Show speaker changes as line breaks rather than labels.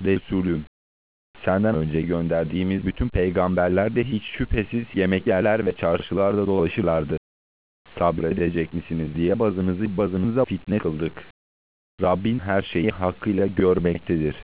Resulüm, senden önce gönderdiğimiz bütün peygamberler de hiç şüphesiz yemek yerler ve çarşılarda dolaşırlardı. Sabredecek misiniz diye bazınıza fitne kıldık. Rabbin her şeyi hakkıyla görmektedir.